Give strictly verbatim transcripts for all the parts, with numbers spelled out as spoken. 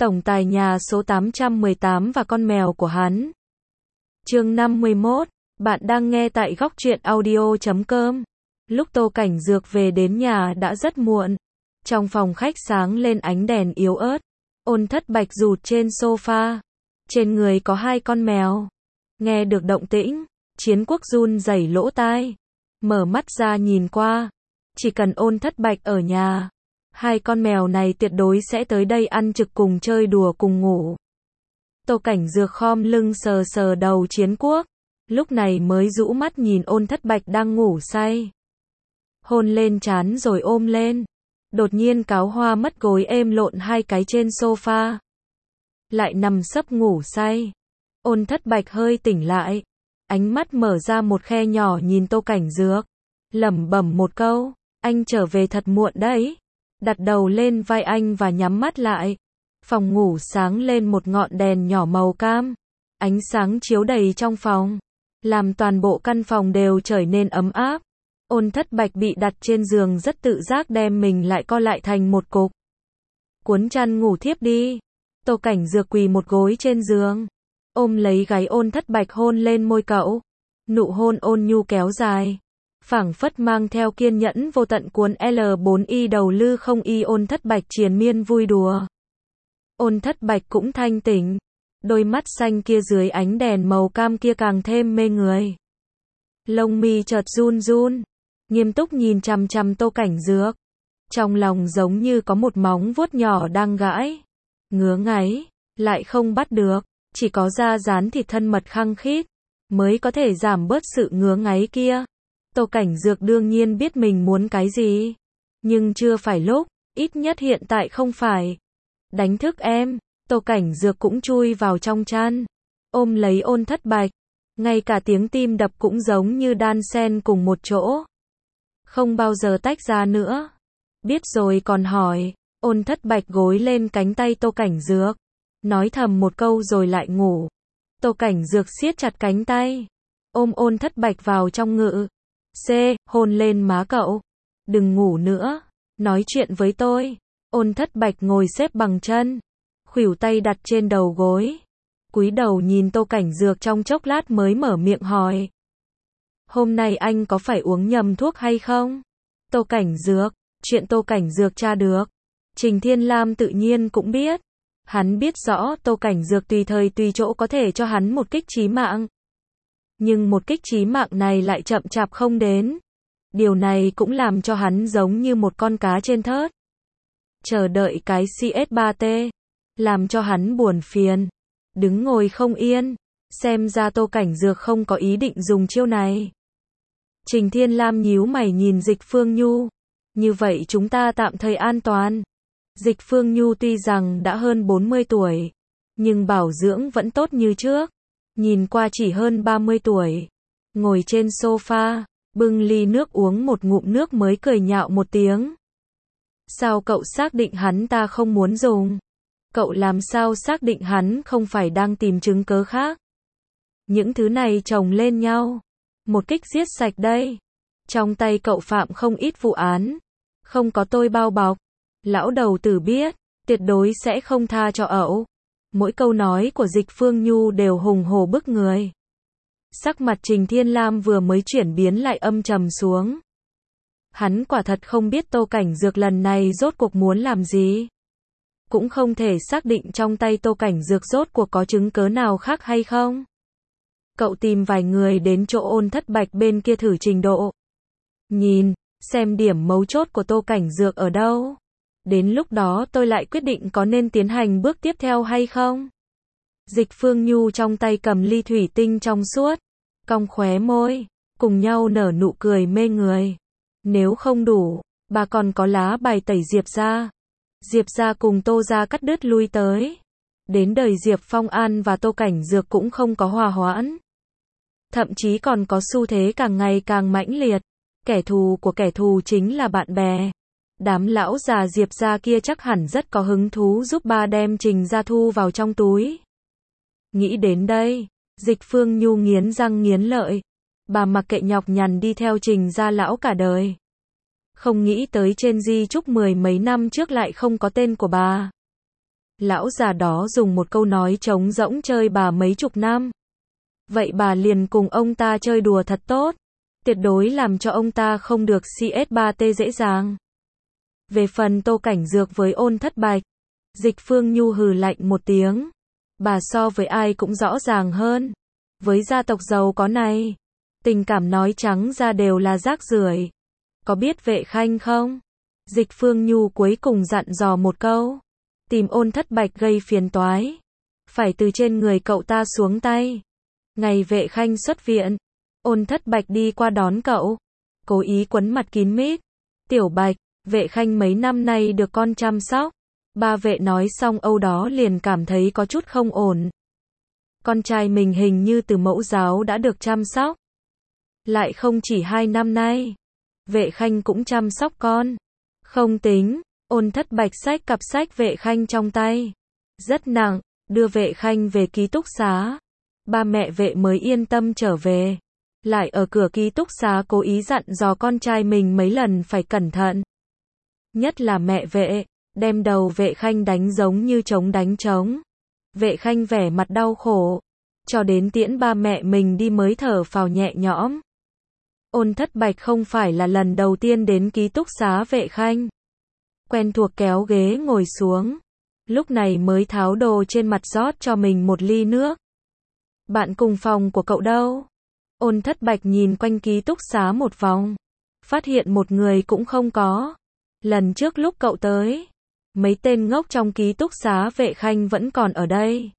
Tổng tài nhà số tám trăm mười tám và con mèo của hắn. Chương năm mươi mốt, bạn đang nghe tại góc truyện audio chấm com. Lúc Tô Cảnh Dược về đến nhà đã rất muộn. Trong phòng khách sáng lên ánh đèn yếu ớt. Ôn Thất Bạch rụt trên sofa. Trên người có hai con mèo. Nghe được động tĩnh, Chiến Quốc run rẩy lỗ tai. Mở mắt ra nhìn qua. Chỉ cần Ôn Thất Bạch ở nhà, hai con mèo này tuyệt đối sẽ tới đây ăn trực cùng chơi đùa cùng ngủ. Tô Cảnh Dược khom lưng sờ sờ đầu Chiến Quốc, lúc này mới rũ mắt nhìn Ôn Thất Bạch đang ngủ say. Hôn lên trán rồi ôm lên. Đột nhiên cáo hoa mất gối êm lộn hai cái trên sofa. Lại nằm sấp ngủ say. Ôn Thất Bạch hơi tỉnh lại. Ánh mắt mở ra một khe nhỏ nhìn Tô Cảnh Dược. Lẩm bẩm một câu, anh trở về thật muộn đấy. Đặt đầu lên vai anh và nhắm mắt lại. Phòng ngủ sáng lên một ngọn đèn nhỏ màu cam. Ánh sáng chiếu đầy trong phòng, làm toàn bộ căn phòng đều trở nên ấm áp. Ôn Thất Bạch bị đặt trên giường rất tự giác đem mình lại co lại thành một cục. Cuốn chăn ngủ thiếp đi. Tô Cảnh Dược quỳ một gối trên giường, ôm lấy gáy Ôn Thất Bạch hôn lên môi cậu. Nụ hôn ôn nhu kéo dài, phảng phất mang theo kiên nhẫn vô tận cuốn L bốn Y đầu lư không y. Ôn Thất Bạch triền miên vui đùa. Ôn Thất Bạch cũng thanh tỉnh. Đôi mắt xanh kia dưới ánh đèn màu cam kia càng thêm mê người. Lông mi chợt run run, nghiêm túc nhìn chằm chằm Tô Cảnh Dược. Trong lòng giống như có một móng vuốt nhỏ đang gãi, ngứa ngáy, lại không bắt được. Chỉ có da dán thịt thân mật khăng khít mới có thể giảm bớt sự ngứa ngáy kia. Tô Cảnh Dược đương nhiên biết mình muốn cái gì, nhưng chưa phải lúc, ít nhất hiện tại không phải. Đánh thức em. Tô Cảnh Dược cũng chui vào trong chăn, ôm lấy Ôn Thất Bạch. Ngay cả tiếng tim đập cũng giống như đan xen cùng một chỗ, không bao giờ tách ra nữa. Biết rồi còn hỏi. Ôn Thất Bạch gối lên cánh tay Tô Cảnh Dược, nói thầm một câu rồi lại ngủ. Tô Cảnh Dược siết chặt cánh tay, ôm Ôn Thất Bạch vào trong ngực. C. Hôn lên má cậu. Đừng ngủ nữa, nói chuyện với tôi. Ôn Thất Bạch ngồi xếp bằng chân, khuỷu tay đặt trên đầu gối, cúi đầu nhìn Tô Cảnh Dược trong chốc lát mới mở miệng hỏi. Hôm nay anh có phải uống nhầm thuốc hay không? Tô Cảnh Dược, chuyện Tô Cảnh Dược tra được, Trình Thiên Lam tự nhiên cũng biết. Hắn biết rõ Tô Cảnh Dược tùy thời tùy chỗ có thể cho hắn một kích chí mạng. Nhưng một kích chí mạng này lại chậm chạp không đến. Điều này cũng làm cho hắn giống như một con cá trên thớt, chờ đợi cái C S ba T, làm cho hắn buồn phiền, đứng ngồi không yên. Xem ra Tô Cảnh Dược không có ý định dùng chiêu này. Trình Thiên Lam nhíu mày nhìn Dịch Phương Nhu. Như vậy chúng ta tạm thời an toàn. Dịch Phương Nhu tuy rằng đã hơn bốn mươi tuổi, nhưng bảo dưỡng vẫn tốt như trước. Nhìn qua chỉ hơn ba mươi tuổi. Ngồi trên sofa, bưng ly nước uống một ngụm nước mới cười nhạo một tiếng. Sao cậu xác định hắn ta không muốn dùng? Cậu làm sao xác định hắn không phải đang tìm chứng cớ khác? Những thứ này chồng lên nhau, một kích giết sạch đây. Trong tay cậu phạm không ít vụ án, không có tôi bao bọc. Lão đầu tử biết, tuyệt đối sẽ không tha cho ẩu. Mỗi câu nói của Dịch Phương Nhu đều hùng hổ bức người. Sắc mặt Trình Thiên Lam vừa mới chuyển biến lại âm trầm xuống. Hắn quả thật không biết Tô Cảnh Dược lần này rốt cuộc muốn làm gì. Cũng không thể xác định trong tay Tô Cảnh Dược rốt cuộc có chứng cớ nào khác hay không. Cậu tìm vài người đến chỗ Ôn Thất Bạch bên kia thử trình độ. Nhìn, xem điểm mấu chốt của Tô Cảnh Dược ở đâu. Đến lúc đó tôi lại quyết định có nên tiến hành bước tiếp theo hay không. Dịch Phương Nhu trong tay cầm ly thủy tinh trong suốt, cong khóe môi, cùng nhau nở nụ cười mê người. Nếu không đủ, bà còn có lá bài tẩy Diệp gia. Diệp gia cùng Tô gia cắt đứt lui tới. Đến đời Diệp Phong An và Tô Cảnh Dược cũng không có hòa hoãn. Thậm chí còn có xu thế càng ngày càng mãnh liệt. Kẻ thù của kẻ thù chính là bạn bè. Đám lão già Diệp gia kia chắc hẳn rất có hứng thú giúp bà đem Trình gia thu vào trong túi. Nghĩ đến đây, Dịch Phương Nhu nghiến răng nghiến lợi. Bà mặc kệ nhọc nhằn đi theo Trình gia lão cả đời. Không nghĩ tới trên di chúc mười mấy năm trước lại không có tên của bà. Lão già đó dùng một câu nói trống rỗng chơi bà mấy chục năm. Vậy bà liền cùng ông ta chơi đùa thật tốt. Tuyệt đối làm cho ông ta không được xê ét ba tê dễ dàng. Về phần Tô Cảnh Dược với Ôn Thất Bạch, Dịch Phương Nhu hừ lạnh một tiếng. Bà so với ai cũng rõ ràng hơn. Với gia tộc giàu có này, tình cảm nói trắng ra đều là rác rưởi. Có biết Vệ Khanh không? Dịch Phương Nhu cuối cùng dặn dò một câu. Tìm Ôn Thất Bạch gây phiền toái. Phải từ trên người cậu ta xuống tay. Ngày Vệ Khanh xuất viện, Ôn Thất Bạch đi qua đón cậu. Cố ý quấn mặt kín mít. Tiểu Bạch, Vệ Khanh mấy năm nay được con chăm sóc. Ba Vệ nói xong âu đó liền cảm thấy có chút không ổn. Con trai mình hình như từ mẫu giáo đã được chăm sóc. Lại không chỉ hai năm nay. Vệ Khanh cũng chăm sóc con. Không tính, Ôn Thất Bạch xách cặp sách Vệ Khanh trong tay. Rất nặng, đưa Vệ Khanh về ký túc xá. Ba mẹ Vệ mới yên tâm trở về. Lại ở cửa ký túc xá cố ý dặn dò con trai mình mấy lần phải cẩn thận. Nhất là mẹ Vệ, đem đầu Vệ Khanh đánh giống như trống đánh trống. Vệ Khanh vẻ mặt đau khổ. Cho đến tiễn ba mẹ mình đi mới thở phào nhẹ nhõm. Ôn Thất Bạch không phải là lần đầu tiên đến ký túc xá Vệ Khanh. Quen thuộc kéo ghế ngồi xuống. Lúc này mới tháo đồ trên mặt rót cho mình một ly nước. Bạn cùng phòng của cậu đâu? Ôn Thất Bạch nhìn quanh ký túc xá một vòng. Phát hiện một người cũng không có. Lần trước lúc cậu tới, mấy tên ngốc trong ký túc xá Vệ Khanh vẫn còn ở đây.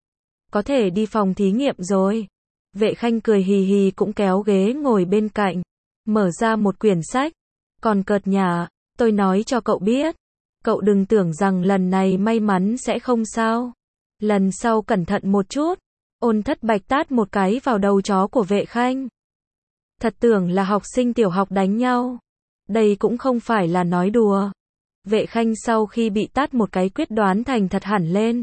Có thể đi phòng thí nghiệm rồi. Vệ Khanh cười hì hì cũng kéo ghế ngồi bên cạnh. Mở ra một quyển sách. Còn cợt nhả, tôi nói cho cậu biết. Cậu đừng tưởng rằng lần này may mắn sẽ không sao. Lần sau cẩn thận một chút. Ôn Thất Bạch tát một cái vào đầu chó của Vệ Khanh. Thật tưởng là học sinh tiểu học đánh nhau. Đây cũng không phải là nói đùa. Vệ Khanh sau khi bị tát một cái quyết đoán thành thật hẳn lên.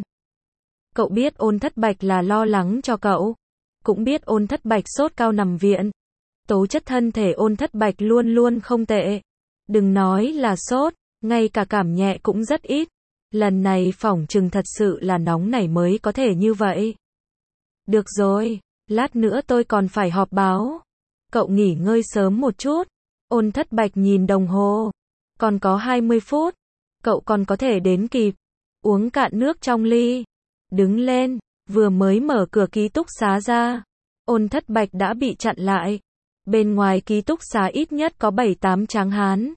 Cậu biết Ôn Thất Bạch là lo lắng cho cậu. Cũng biết Ôn Thất Bạch sốt cao nằm viện. Tố chất thân thể Ôn Thất Bạch luôn luôn không tệ. Đừng nói là sốt, ngay cả cảm nhẹ cũng rất ít. Lần này phỏng chừng thật sự là nóng nảy mới có thể như vậy. Được rồi, lát nữa tôi còn phải họp báo. Cậu nghỉ ngơi sớm một chút. Ôn Thất Bạch nhìn đồng hồ. Còn có hai mươi phút. Cậu còn có thể đến kịp. Uống cạn nước trong ly. Đứng lên, vừa mới mở cửa ký túc xá ra. Ôn Thất Bạch đã bị chặn lại. Bên ngoài ký túc xá ít nhất có bảy tám tráng hán.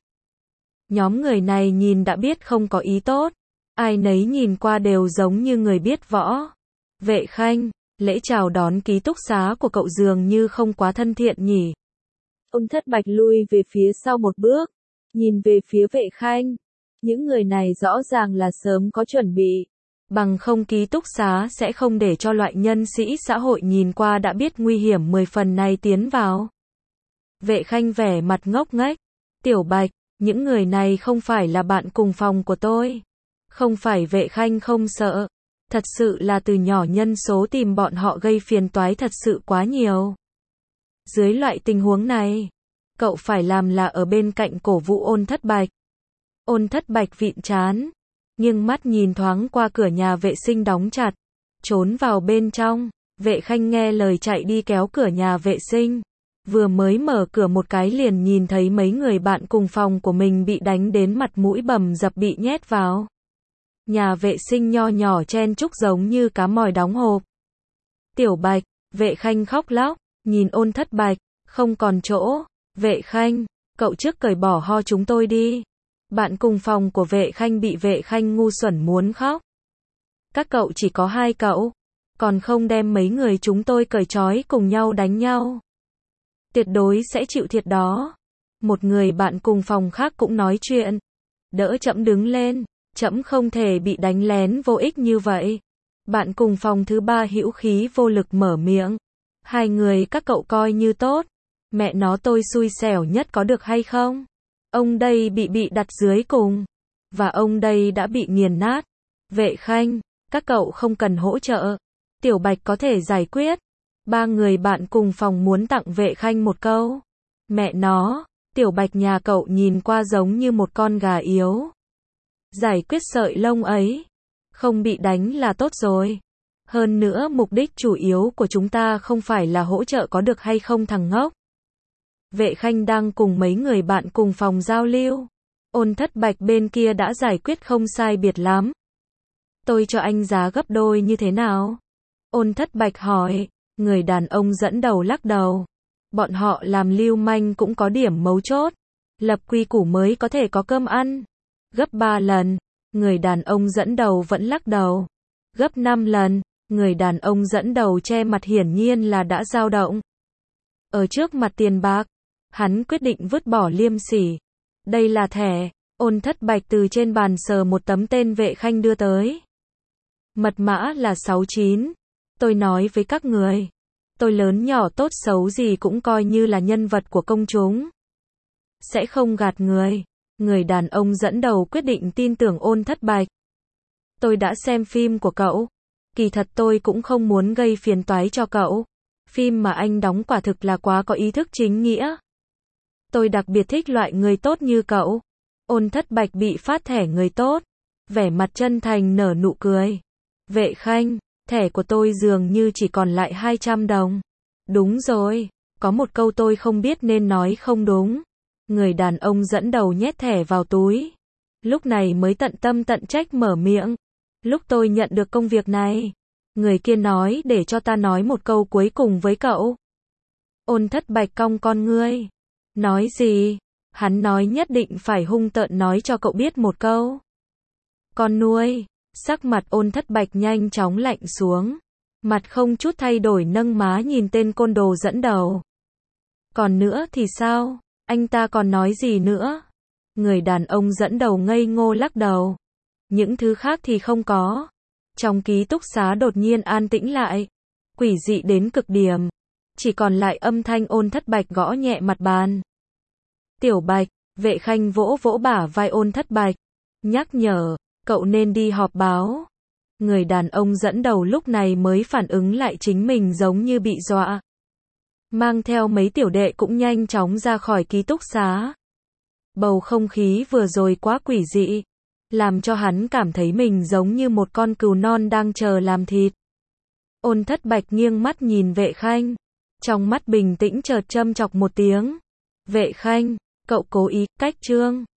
Nhóm người này nhìn đã biết không có ý tốt. Ai nấy nhìn qua đều giống như người biết võ. Vệ Khanh, lễ chào đón ký túc xá của cậu dường như không quá thân thiện nhỉ. Ôn Thất Bạch lui về phía sau một bước. Nhìn về phía Vệ Khanh. Những người này rõ ràng là sớm có chuẩn bị. Bằng không ký túc xá sẽ không để cho loại nhân sĩ xã hội nhìn qua đã biết nguy hiểm mười phần này tiến vào. Vệ Khanh vẻ mặt ngốc nghếch. Tiểu Bạch, những người này không phải là bạn cùng phòng của tôi. Không phải Vệ Khanh không sợ. Thật sự là từ nhỏ nhân số tìm bọn họ gây phiền toái thật sự quá nhiều. Dưới loại tình huống này, cậu phải làm là ở bên cạnh cổ vũ Ôn Thất Bạch. Ôn Thất Bạch vịn trán, nghiêng mắt nhìn thoáng qua cửa nhà vệ sinh đóng chặt, trốn vào bên trong. Vệ Khanh nghe lời chạy đi kéo cửa nhà vệ sinh. Vừa mới mở cửa một cái liền nhìn thấy mấy người bạn cùng phòng của mình bị đánh đến mặt mũi bầm dập bị nhét vào. Nhà vệ sinh nho nhỏ chen chúc giống như cá mòi đóng hộp. Tiểu Bạch, Vệ Khanh khóc lóc, nhìn Ôn Thất Bạch, không còn chỗ. Vệ Khanh, cậu trước cởi bỏ ho chúng tôi đi. Bạn cùng phòng của Vệ Khanh bị Vệ Khanh ngu xuẩn muốn khóc. Các cậu chỉ có hai cậu, còn không đem mấy người chúng tôi cởi trói cùng nhau đánh nhau. Tuyệt đối sẽ chịu thiệt đó. Một người bạn cùng phòng khác cũng nói chuyện. Đỡ trẫm đứng lên, trẫm không thể bị đánh lén vô ích như vậy. Bạn cùng phòng thứ ba hữu khí vô lực mở miệng. Hai người các cậu coi như tốt. Mẹ nó tôi xui xẻo nhất có được hay không? Ông đây bị bị đặt dưới cùng. Và ông đây đã bị nghiền nát. Vệ Khanh, các cậu không cần hỗ trợ. Tiểu Bạch có thể giải quyết. Ba người bạn cùng phòng muốn tặng Vệ Khanh một câu. Mẹ nó, Tiểu Bạch nhà cậu nhìn qua giống như một con gà yếu. Giải quyết sợi lông ấy. Không bị đánh là tốt rồi. Hơn nữa mục đích chủ yếu của chúng ta không phải là hỗ trợ có được hay không thằng ngốc. Vệ Khanh đang cùng mấy người bạn cùng phòng giao lưu. Ôn Thất Bạch bên kia đã giải quyết không sai biệt lắm. Tôi cho anh giá gấp đôi như thế nào? Ôn Thất Bạch hỏi. Người đàn ông dẫn đầu lắc đầu. Bọn họ làm lưu manh cũng có điểm mấu chốt. Lập quy củ mới có thể có cơm ăn. Gấp ba lần. Người đàn ông dẫn đầu vẫn lắc đầu. Gấp năm lần. Người đàn ông dẫn đầu che mặt hiển nhiên là đã dao động. Ở trước mặt tiền bạc, hắn quyết định vứt bỏ liêm sỉ. Đây là thẻ. Ôn Thất Bạch từ trên bàn sờ một tấm tên Vệ Khanh đưa tới. Mật mã là sáu chín. Tôi nói với các người. Tôi lớn nhỏ tốt xấu gì cũng coi như là nhân vật của công chúng. Sẽ không gạt người. Người đàn ông dẫn đầu quyết định tin tưởng Ôn Thất Bạch. Tôi đã xem phim của cậu. Kỳ thật tôi cũng không muốn gây phiền toái cho cậu. Phim mà anh đóng quả thực là quá có ý thức chính nghĩa. Tôi đặc biệt thích loại người tốt như cậu. Ôn Thất Bạch bị phát thẻ người tốt. Vẻ mặt chân thành nở nụ cười. Vệ Khanh, thẻ của tôi dường như chỉ còn lại hai trăm đồng. Đúng rồi, có một câu tôi không biết nên nói không đúng. Người đàn ông dẫn đầu nhét thẻ vào túi. Lúc này mới tận tâm tận trách mở miệng. Lúc tôi nhận được công việc này, người kia nói để cho ta nói một câu cuối cùng với cậu. Ôn Thất Bạch cong con ngươi. Nói gì? Hắn nói nhất định phải hung tợn nói cho cậu biết một câu. Con nuôi. Sắc mặt Ôn Thất Bạch nhanh chóng lạnh xuống. Mặt không chút thay đổi nâng má nhìn tên côn đồ dẫn đầu. Còn nữa thì sao? Anh ta còn nói gì nữa? Người đàn ông dẫn đầu ngây ngô lắc đầu. Những thứ khác thì không có. Trong ký túc xá đột nhiên an tĩnh lại. Quỷ dị đến cực điểm. Chỉ còn lại âm thanh Ôn Thất Bạch gõ nhẹ mặt bàn. Tiểu Bạch, Vệ Khanh vỗ vỗ bả vai Ôn Thất Bạch. Nhắc nhở, cậu nên đi họp báo. Người đàn ông dẫn đầu lúc này mới phản ứng lại chính mình giống như bị dọa. Mang theo mấy tiểu đệ cũng nhanh chóng ra khỏi ký túc xá. Bầu không khí vừa rồi quá quỷ dị. Làm cho hắn cảm thấy mình giống như một con cừu non đang chờ làm thịt. Ôn Thất Bạch nghiêng mắt nhìn Vệ Khanh. Trong mắt bình tĩnh chợt châm chọc một tiếng. Vệ Khanh, cậu cố ý cách trương.